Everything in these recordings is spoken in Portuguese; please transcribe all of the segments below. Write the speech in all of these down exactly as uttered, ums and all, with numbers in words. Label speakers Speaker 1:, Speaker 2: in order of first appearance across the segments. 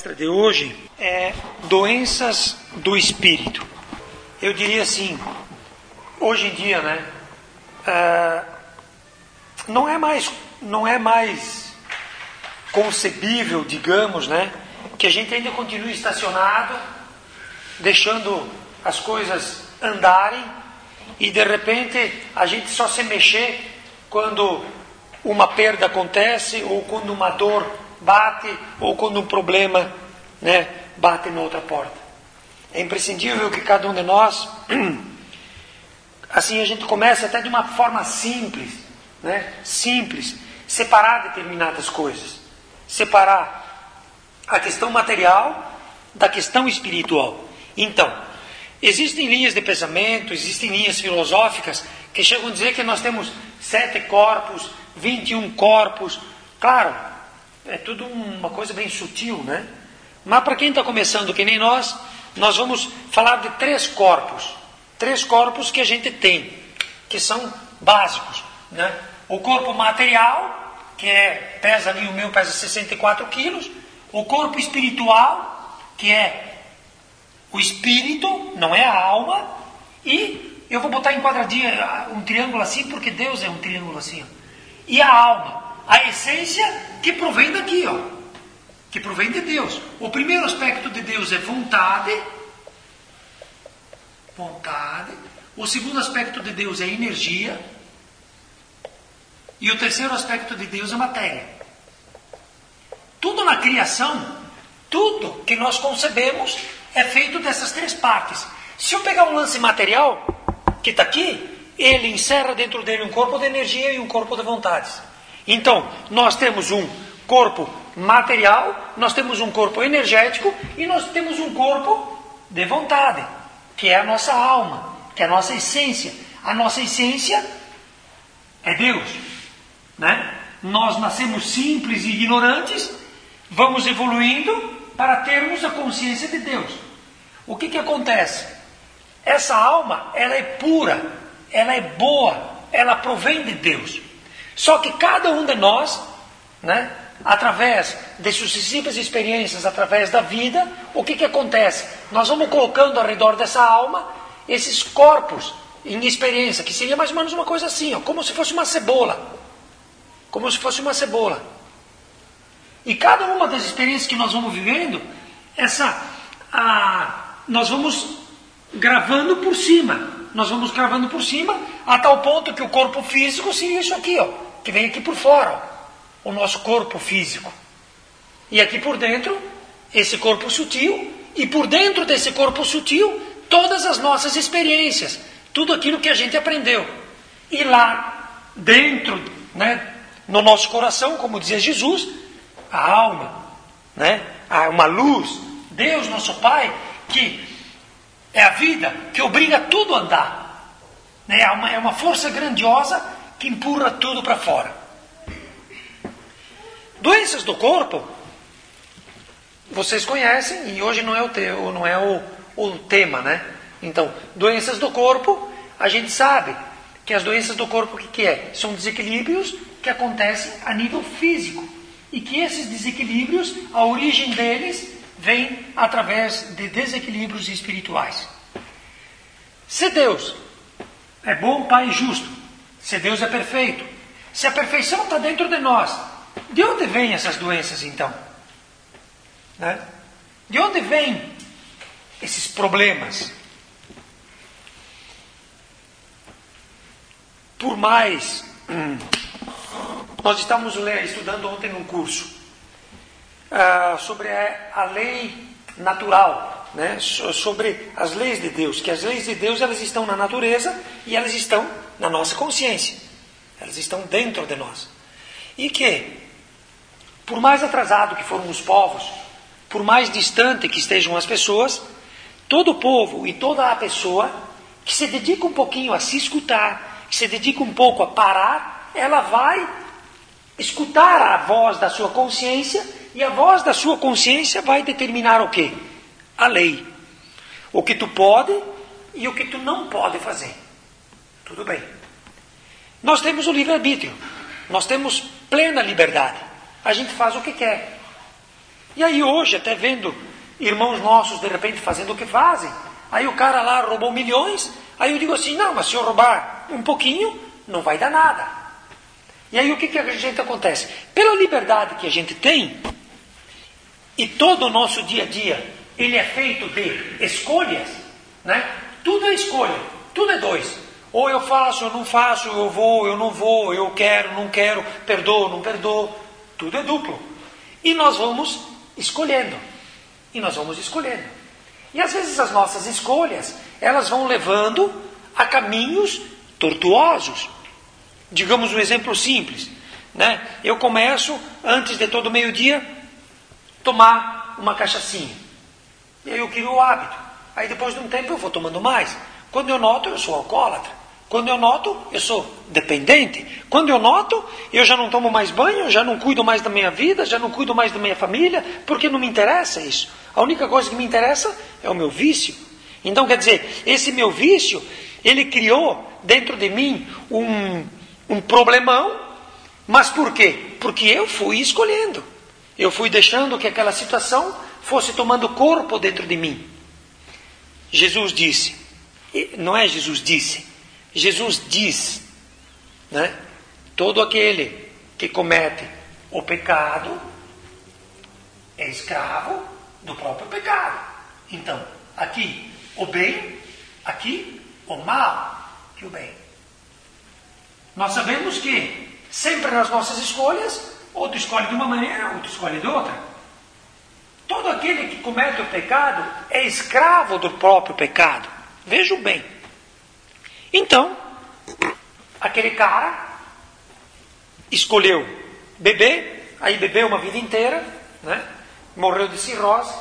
Speaker 1: De hoje é doenças do espírito. Eu diria assim, hoje em dia, né, uh, não é mais, não é mais concebível, digamos, né, que a gente ainda continue estacionado, deixando as coisas andarem e de repente a gente só se mexer quando uma perda acontece ou quando uma dor bate, ou quando um problema, né, bate na outra porta. É imprescindível que cada um de nós, assim a gente comece até de uma forma simples, né, simples, separar determinadas coisas. Separar a questão material da questão espiritual. Então, existem linhas de pensamento, existem linhas filosóficas que chegam a dizer que nós temos sete corpos, vinte e um corpos. Claro, é tudo uma coisa bem sutil, né? Mas para quem está começando que nem nós, nós vamos falar de três corpos. Três corpos que a gente tem, que são básicos, né? O corpo material, que é, pesa ali, o meu pesa sessenta e quatro quilos. O corpo espiritual, que é o espírito, não é a alma. E eu vou botar em quadradinho, um triângulo assim, porque Deus é um triângulo assim. Ó. E a alma. A essência que provém daqui, ó, que provém de Deus. O primeiro aspecto de Deus é vontade. Vontade. O segundo aspecto de Deus é energia. E o terceiro aspecto de Deus é matéria. Tudo na criação, tudo que nós concebemos é feito dessas três partes. Se eu pegar um lance material, que está aqui, ele encerra dentro dele um corpo de energia e um corpo de vontades. Então, nós temos um corpo material, nós temos um corpo energético e nós temos um corpo de vontade, que é a nossa alma, que é a nossa essência. A nossa essência é Deus, né? Nós nascemos simples e ignorantes, vamos evoluindo para termos a consciência de Deus. O que que acontece? Essa alma, ela é pura, ela é boa, ela provém de Deus. Só que cada um de nós, né, através de sucessivas experiências, através da vida, o que que acontece? Nós vamos colocando ao redor dessa alma esses corpos em experiência, que seria mais ou menos uma coisa assim, ó, como se fosse uma cebola. Como se fosse uma cebola. E cada uma das experiências que nós vamos vivendo, essa, a, nós vamos gravando por cima. Nós vamos gravando por cima, a tal ponto que o corpo físico seria isso aqui, ó, que vem aqui por fora, ó, o nosso corpo físico. E aqui por dentro, esse corpo sutil, e por dentro desse corpo sutil, todas as nossas experiências, tudo aquilo que a gente aprendeu. E lá dentro, né, no nosso coração, como dizia Jesus, a alma, né, uma luz, Deus nosso Pai, que é a vida que obriga tudo a andar. É uma, é uma força grandiosa que empurra tudo para fora. Doenças do corpo, vocês conhecem, e hoje não é o, te, não é o, o tema, né? Então, doenças do corpo, a gente sabe que as doenças do corpo, o que, que é? São desequilíbrios que acontecem a nível físico. E que esses desequilíbrios, a origem deles vem através de desequilíbrios espirituais. Se Deus é bom, Pai e justo, se Deus é perfeito, se a perfeição está dentro de nós, de onde vêm essas doenças então? Né? De onde vêm esses problemas? Por mais... Hum, nós estávamos estudando ontem num curso Uh, sobre a, a lei natural, né? So, sobre as leis de Deus, que as leis de Deus elas estão na natureza e elas estão na nossa consciência, elas estão dentro de nós. E que, por mais atrasado que foram os povos, por mais distante que estejam as pessoas, todo povo e toda a pessoa que se dedica um pouquinho a se escutar, que se dedica um pouco a parar, ela vai escutar a voz da sua consciência. E a voz da sua consciência vai determinar o quê? A lei. O que tu pode e o que tu não pode fazer. Tudo bem. Nós temos o livre-arbítrio. Nós temos plena liberdade. A gente faz o que quer. E aí hoje, até vendo irmãos nossos de repente fazendo o que fazem, aí o cara lá roubou milhões, aí eu digo assim, não, mas se eu roubar um pouquinho, não vai dar nada. E aí o que, que a gente acontece? Pela liberdade que a gente tem, e todo o nosso dia a dia, ele é feito de escolhas, né? Tudo é escolha, tudo é dois. Ou eu faço, eu não faço, eu vou, eu não vou, eu quero, não quero, perdoo, não perdoo. Tudo é duplo. E nós vamos escolhendo. E nós vamos escolhendo. E às vezes as nossas escolhas, elas vão levando a caminhos tortuosos. Digamos um exemplo simples, né? Eu começo, antes de todo meio-dia, tomar uma cachaçinha. E aí eu crio o hábito. Aí depois de um tempo eu vou tomando mais. Quando eu noto, eu sou alcoólatra. Quando eu noto, eu sou dependente. Quando eu noto, eu já não tomo mais banho, já não cuido mais da minha vida, já não cuido mais da minha família, porque não me interessa isso. A única coisa que me interessa é o meu vício. Então, quer dizer, esse meu vício, ele criou dentro de mim um, um problemão, mas por quê? Porque eu fui escolhendo. Eu fui deixando que aquela situação fosse tomando corpo dentro de mim. Jesus disse, não é Jesus disse, Jesus diz, né? Todo aquele que comete o pecado é escravo do próprio pecado. Então, aqui o bem, aqui o mal e o bem. Nós sabemos que sempre nas nossas escolhas, outro escolhe de uma maneira, outro escolhe de outra. Todo aquele que comete o pecado é escravo do próprio pecado. Vejam bem. Então, aquele cara escolheu beber, aí bebeu uma vida inteira, né? Morreu de cirrose.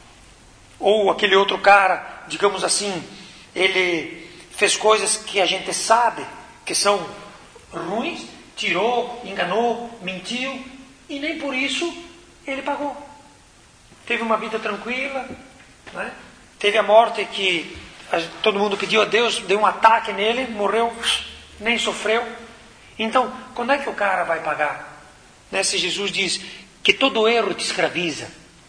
Speaker 1: Ou aquele outro cara, digamos assim, ele fez coisas que a gente sabe que são ruins, tirou, enganou, mentiu, e nem por isso ele pagou. Teve uma vida tranquila, né? Teve a morte que todo mundo pediu a Deus, deu um ataque nele, morreu, nem sofreu. Então, quando é que o cara vai pagar? Né? Se Jesus diz que todo erro te escraviza.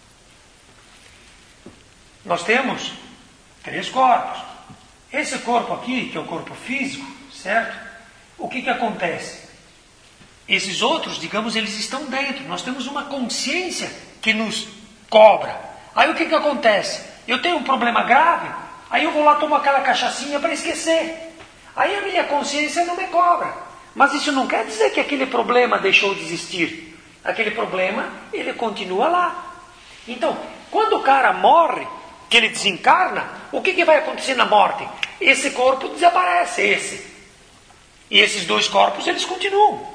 Speaker 1: Nós temos três corpos. Esse corpo aqui, que é o corpo físico, certo? O que que acontece? Esses outros, digamos, eles estão dentro. Nós temos uma consciência que nos cobra. Aí o que que acontece? Eu tenho um problema grave, aí eu vou lá tomar aquela cachaçinha para esquecer. Aí a minha consciência não me cobra. Mas isso não quer dizer que aquele problema deixou de existir. Aquele problema, ele continua lá. Então, quando o cara morre, que ele desencarna, o que que vai acontecer na morte? Esse corpo desaparece, esse. E esses dois corpos, eles continuam.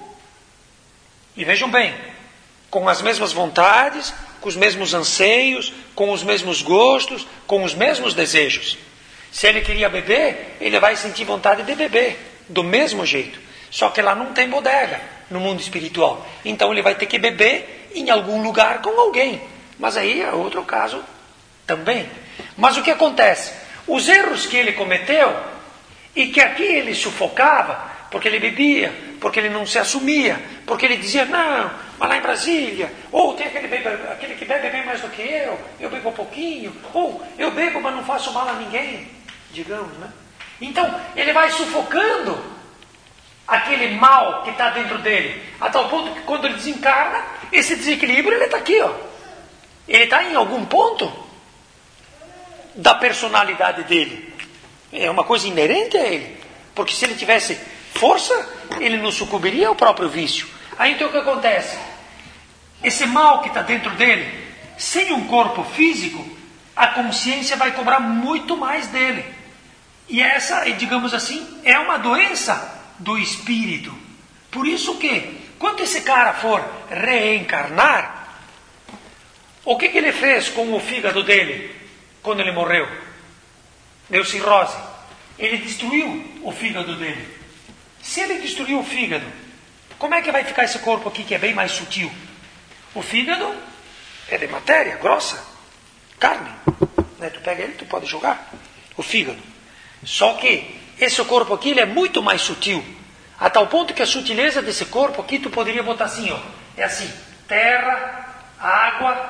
Speaker 1: E vejam bem, com as mesmas vontades, com os mesmos anseios, com os mesmos gostos, com os mesmos desejos. Se ele queria beber, ele vai sentir vontade de beber, do mesmo jeito. Só que lá não tem bodega, no mundo espiritual. Então ele vai ter que beber em algum lugar com alguém. Mas aí é outro caso também. Mas o que acontece? Os erros que ele cometeu, e que aqui ele sufocava, porque ele bebia, porque ele não se assumia, porque ele dizia, não, mas lá em Brasília, ou tem aquele, bebe, aquele que bebe bem mais do que eu, eu bebo um pouquinho, ou eu bebo, mas não faço mal a ninguém, digamos, né? Então, ele vai sufocando aquele mal que está dentro dele, a tal ponto que quando ele desencarna, esse desequilíbrio, ele está aqui, ó. Ele está em algum ponto da personalidade dele. É uma coisa inerente a ele, porque se ele tivesse força, ele não sucumbiria ao próprio vício. Aí então o que acontece? Esse mal que está dentro dele, sem um corpo físico, a consciência vai cobrar muito mais dele. E essa, digamos assim, é uma doença do espírito. Por isso que, quando esse cara for reencarnar, o que, que ele fez com o fígado dele quando ele morreu? Deu cirrose. Ele destruiu o fígado dele. Se ele destruiu o fígado, como é que vai ficar esse corpo aqui que é bem mais sutil? O fígado é de matéria grossa, carne, né? Tu pega ele, tu pode jogar o fígado. Só que esse corpo aqui ele é muito mais sutil, a tal ponto que a sutileza desse corpo aqui tu poderia botar assim, ó, é assim: terra, água,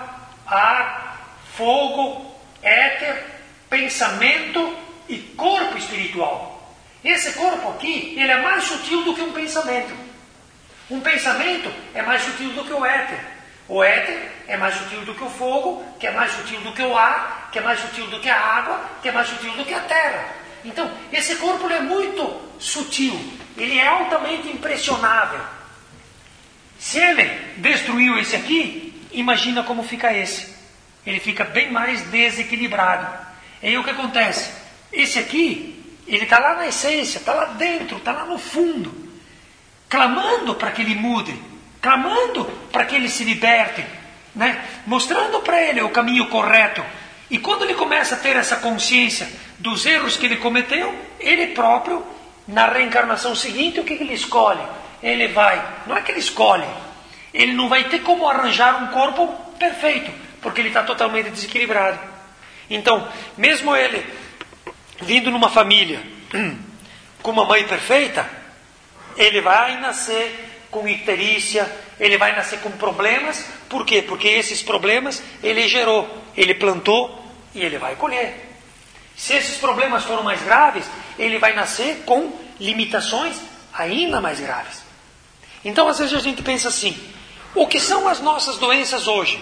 Speaker 1: ar, fogo, éter, pensamento e corpo espiritual. Esse corpo aqui, ele é mais sutil do que um pensamento. Um pensamento é mais sutil do que o éter. O éter é mais sutil do que o fogo, que é mais sutil do que o ar, que é mais sutil do que a água, que é mais sutil do que a terra. Então, esse corpo ele é muito sutil, ele é altamente impressionável. Se ele destruiu esse aqui, imagina como fica esse. Ele fica bem mais desequilibrado. E aí o que acontece? Esse aqui, ele está lá na essência, está lá dentro, está lá no fundo, clamando para que ele mude, clamando para que ele se liberte, né? Mostrando para ele o caminho correto. E quando ele começa a ter essa consciência dos erros que ele cometeu, ele próprio, na reencarnação seguinte, o que ele escolhe? Ele vai, não é que ele escolhe, ele não vai ter como arranjar um corpo perfeito, porque ele está totalmente desequilibrado. Então, mesmo ele vindo numa família com uma mãe perfeita, ele vai nascer com icterícia, ele vai nascer com problemas. Por quê? Porque esses problemas ele gerou, ele plantou e ele vai colher. Se esses problemas foram mais graves, ele vai nascer com limitações ainda mais graves. Então, às vezes a gente pensa assim: o que são as nossas doenças hoje?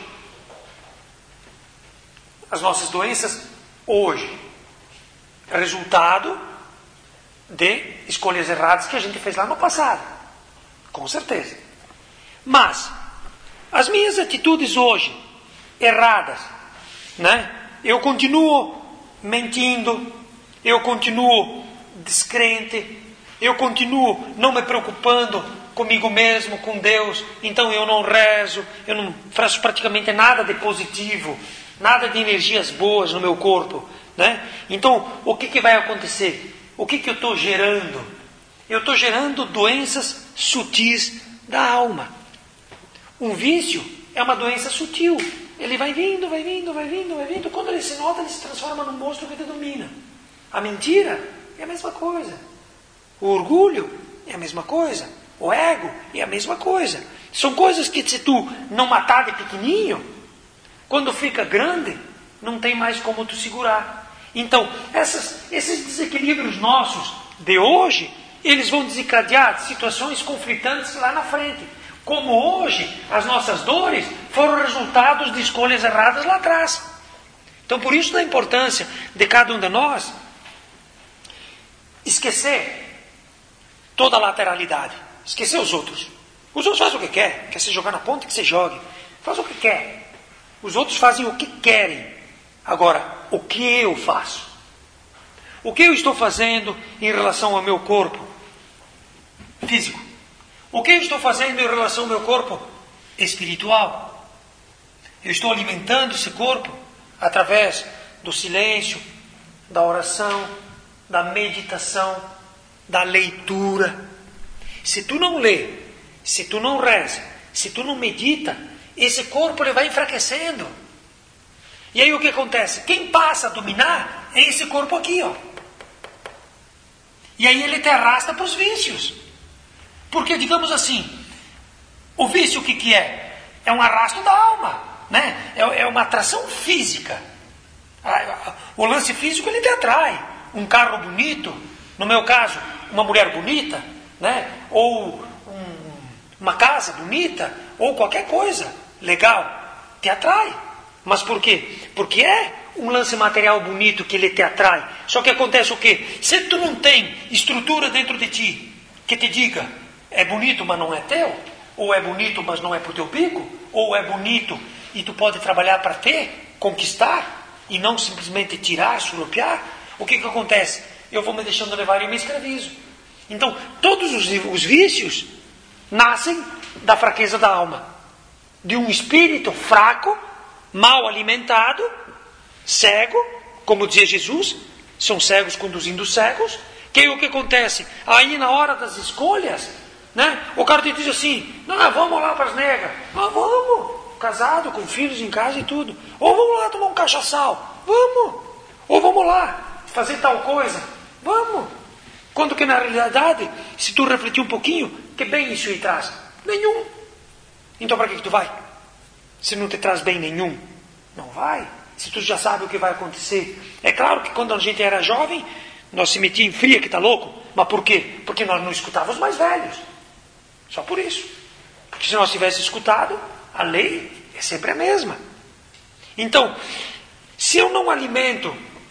Speaker 1: As nossas doenças hoje é resultado de escolhas erradas que a gente fez lá no passado, com certeza. Mas as minhas atitudes hoje erradas, né? Eu continuo mentindo, eu continuo descrente, eu continuo não me preocupando comigo mesmo, com Deus. Então eu não rezo, eu não faço praticamente nada de positivo, nada de energias boas no meu corpo, né? Então o que, que vai acontecer? O que, que eu estou gerando? Eu estou gerando doenças sutis da alma. Um vício é uma doença sutil. Ele vai vindo, vai vindo, vai vindo, vai vindo. Quando ele se nota, ele se transforma num monstro que te domina. A mentira é a mesma coisa. O orgulho é a mesma coisa. O ego é a mesma coisa. São coisas que, se tu não matar de pequenininho, quando fica grande, não tem mais como tu segurar. Então, essas, esses desequilíbrios nossos de hoje, eles vão desencadear situações conflitantes lá na frente. Como hoje, as nossas dores foram resultados de escolhas erradas lá atrás. Então, por isso da importância de cada um de nós esquecer toda a lateralidade. Esquecer os outros. Os outros fazem o que quer. Quer se jogar na ponta, que se jogue. Faz o que quer. Os outros fazem o que querem. Agora, o que eu faço? O que eu estou fazendo em relação ao meu corpo físico? O que eu estou fazendo em relação ao meu corpo espiritual? Eu estou alimentando esse corpo através do silêncio, da oração, da meditação, da leitura. Se tu não lê, se tu não reza, se tu não medita, esse corpo ele vai enfraquecendo. E aí o que acontece? Quem passa a dominar é esse corpo aqui, ó. E aí ele te arrasta para os vícios. Porque, digamos assim, o vício o que, que é? É um arrasto da alma, né? É, é uma atração física. O lance físico ele te atrai. Um carro bonito, no meu caso, uma mulher bonita, né? Ou um, uma casa bonita, ou qualquer coisa legal, te atrai. Mas por quê? Porque é um lance material bonito que ele te atrai. Só que acontece o quê? Se tu não tem estrutura dentro de ti que te diga, é bonito, mas não é teu, ou é bonito, mas não é pro teu bico, ou é bonito e tu pode trabalhar para ter, conquistar, e não simplesmente tirar, surupiar, o que que acontece? Eu vou me deixando levar e me escravizo. Então, todos os, os vícios nascem da fraqueza da alma. De um espírito fraco, mal alimentado, cego, como dizia Jesus, são cegos conduzindo cegos. Que aí o que acontece? Aí na hora das escolhas, né, o cara te diz assim, não, vamos lá para as negas. Ah, vamos, casado, com filhos em casa e tudo. Ou vamos lá tomar um cachaçal. Vamos. Ou vamos lá fazer tal coisa. Vamos. Quando que na realidade, se tu refletir um pouquinho, que bem isso aí traz? Nenhum. Então para que, que tu vai? Se não te traz bem nenhum. Não vai. Se tu já sabe o que vai acontecer. É claro que quando a gente era jovem, nós se metia em fria, que está louco. Mas por quê? Porque nós não escutávamos os mais velhos. Só por isso. Porque se nós tivéssemos escutado, a lei é sempre a mesma. Então, se eu não alimento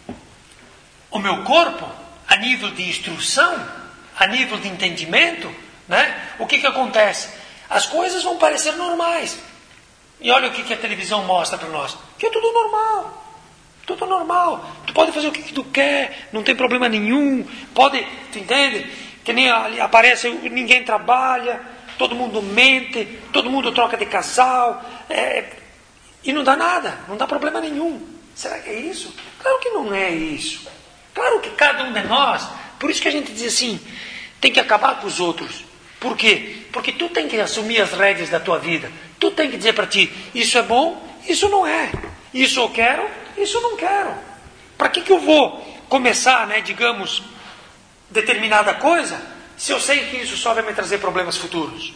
Speaker 1: o meu corpo a nível de instrução, a nível de entendimento, né, o que, que acontece? As coisas vão parecer normais. E olha o que, que a televisão mostra para nós. Que é tudo normal. Tudo normal. Tu pode fazer o que, que tu quer, não tem problema nenhum. Pode, tu entende? Que nem ali aparece, ninguém trabalha, todo mundo mente, todo mundo troca de casal. É, e não dá nada, não dá problema nenhum. Será que é isso? Claro que não é isso. Claro que cada um de nós, por isso que a gente diz assim, tem que acabar com os outros. Por quê? Porque tu tem que assumir as rédeas da tua vida. Tu tem que dizer para ti, isso é bom, isso não é. Isso eu quero, isso eu não quero. Para que, que eu vou começar, né, digamos, determinada coisa, se eu sei que isso só vai me trazer problemas futuros?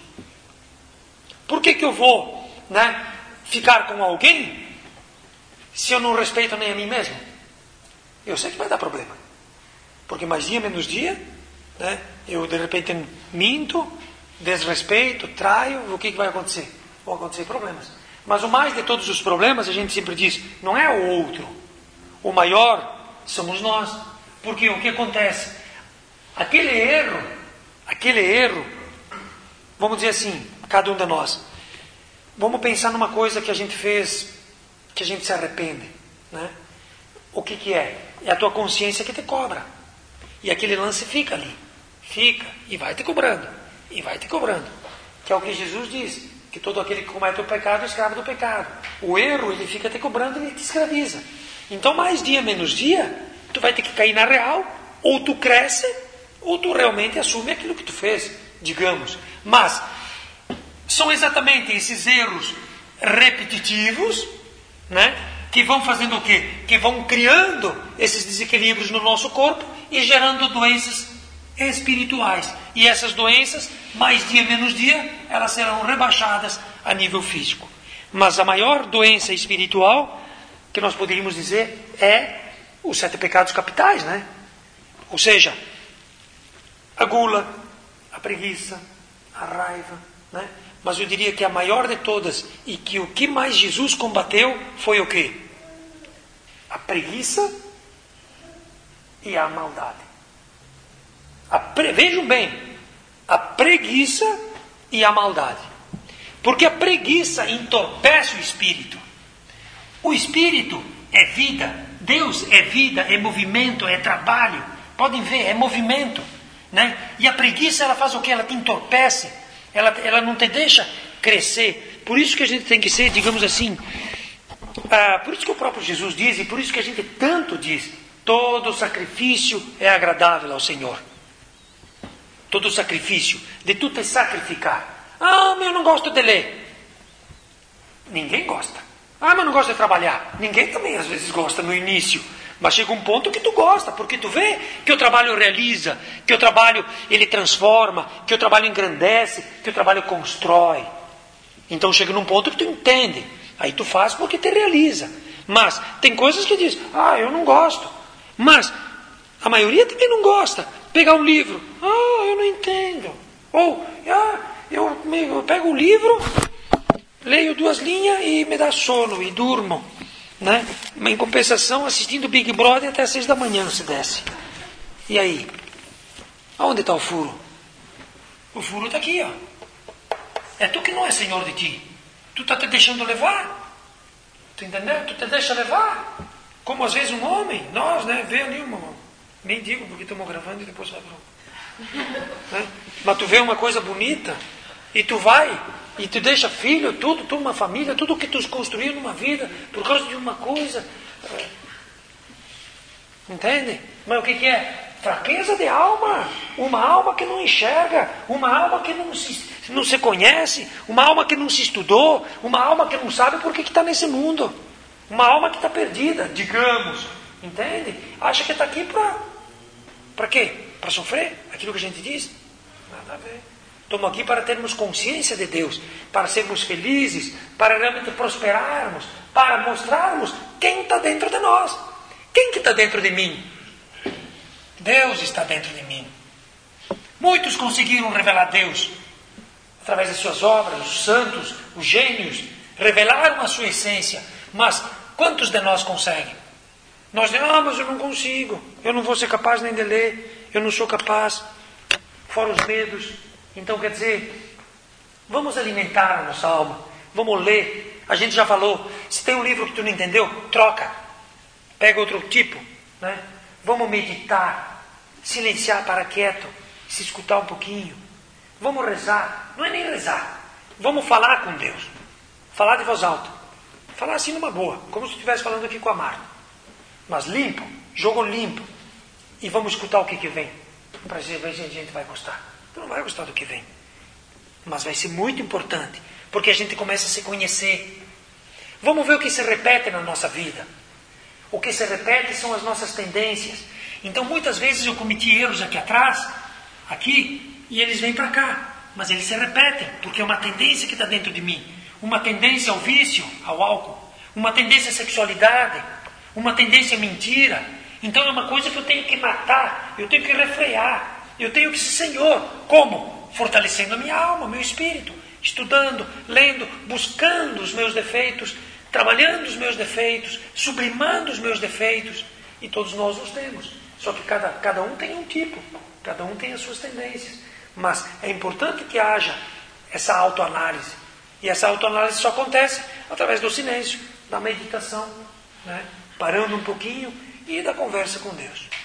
Speaker 1: Por que, que eu vou, né, ficar com alguém se eu não respeito nem a mim mesmo? Eu sei que vai dar problema. Porque mais dia, menos dia, né, eu de repente minto, desrespeito, traio, o que, que vai acontecer? Vão acontecer problemas. Mas o mais de todos os problemas, a gente sempre diz, não é o outro. O maior somos nós. Porque o que acontece? Aquele erro, aquele erro, vamos dizer assim, cada um de nós. Vamos pensar numa coisa que a gente fez, que a gente se arrepende, né? O que que é? É a tua consciência que te cobra. E aquele lance fica ali. Fica. E vai te cobrando. E vai te cobrando. Que é o que Jesus diz. Que todo aquele que comete o pecado é escravo do pecado. O erro, ele fica te cobrando e ele te escraviza. Então, mais dia, menos dia, tu vai ter que cair na real. Ou tu cresce, ou tu realmente assume aquilo que tu fez, digamos. Mas, são exatamente esses erros repetitivos, né, que vão fazendo o quê? Que vão criando esses desequilíbrios no nosso corpo e gerando doenças espirituais. E essas doenças, mais dia menos dia, elas serão rebaixadas a nível físico. Mas a maior doença espiritual, que nós poderíamos dizer, é os sete pecados capitais, né? Ou seja, a gula, a preguiça, a raiva, né? Mas eu diria que a maior de todas, e que o que mais Jesus combateu, foi o quê? A preguiça e a maldade. A pre... Vejam bem, a preguiça e a maldade. Porque a preguiça entorpece o espírito. O espírito é vida, Deus é vida, é movimento, é trabalho. Podem ver, é movimento, né? E a preguiça, ela faz o quê? Ela te entorpece. Ela, ela não te deixa crescer. Por isso que a gente tem que ser, digamos assim, ah, por isso que o próprio Jesus diz, e por isso que a gente tanto diz, todo sacrifício é agradável ao Senhor. Todo sacrifício, de tu te sacrificar. Ah, mas eu não gosto de ler. Ninguém gosta. Ah, mas eu não gosto de trabalhar. Ninguém também às vezes gosta no início. Mas chega um ponto que tu gosta, porque tu vê que o trabalho realiza, que o trabalho ele transforma, que o trabalho engrandece, que o trabalho constrói. Então chega num ponto que tu entende. Aí tu faz porque te realiza. Mas tem coisas que diz, ah, eu não gosto. Mas a maioria também não gosta. Pegar um livro, ah, eu não entendo. Ou, ah, eu, eu pego o livro, leio duas linhas e me dá sono e durmo. Né? Em compensação, assistindo Big Brother até seis da manhã se desce. E aí? Aonde está o furo? O furo está aqui, ó. É tu que não é senhor de ti. Tu está te deixando levar. Tu entendeu? Tu te deixa levar. Como às vezes um homem, nós, né? Vê ali uma... Nem digo porque estamos gravando e depois vai para né? Mas tu vê uma coisa bonita e tu vai e tu deixa filho, tudo, tu uma família, tudo que tu construiu numa vida por causa de uma coisa. Entende? Mas o que, que é? Fraqueza de alma. Uma alma que não enxerga, uma alma que não se, não se conhece, uma alma que não se estudou, uma alma que não sabe por que está nesse mundo. Uma alma que está perdida, digamos. Entende? Acha que está aqui para... Para quê? Para sofrer? Aquilo que a gente diz? Nada a ver. Estamos aqui para termos consciência de Deus, para sermos felizes, para realmente prosperarmos, para mostrarmos quem está dentro de nós. Quem que está dentro de mim? Deus está dentro de mim. Muitos conseguiram revelar Deus através de suas obras, os santos, os gênios, revelaram a sua essência. Mas quantos de nós conseguem? Nós dizemos, ah, mas eu não consigo, eu não vou ser capaz nem de ler, eu não sou capaz, fora os medos. Então, quer dizer, vamos alimentar a nossa alma, vamos ler. A gente já falou, se tem um livro que tu não entendeu, troca, pega outro tipo, né? Vamos meditar, silenciar para quieto, se escutar um pouquinho. Vamos rezar, não é nem rezar, vamos falar com Deus, falar de voz alta, falar assim numa boa, como se estivesse falando aqui com a Marta, mas limpo, jogo limpo, e vamos escutar o que, que vem, para ver se a gente vai gostar. Tu não vai gostar do que vem, mas vai ser muito importante, porque a gente começa a se conhecer. Vamos ver o que se repete na nossa vida. O que se repete são as nossas tendências. Então muitas vezes eu cometi erros aqui atrás, aqui, e eles vêm para cá, mas eles se repetem, porque é uma tendência que está dentro de mim, uma tendência ao vício, ao álcool, uma tendência à sexualidade, uma tendência à mentira. Então é uma coisa que eu tenho que matar, eu tenho que refrear. Eu tenho que ser Senhor. Como? Fortalecendo a minha alma, meu espírito. Estudando, lendo, buscando os meus defeitos, trabalhando os meus defeitos, sublimando os meus defeitos. E todos nós os temos. Só que cada, cada um tem um tipo. Cada um tem as suas tendências. Mas é importante que haja essa autoanálise. E essa autoanálise só acontece através do silêncio, da meditação, né? Parando um pouquinho e da conversa com Deus.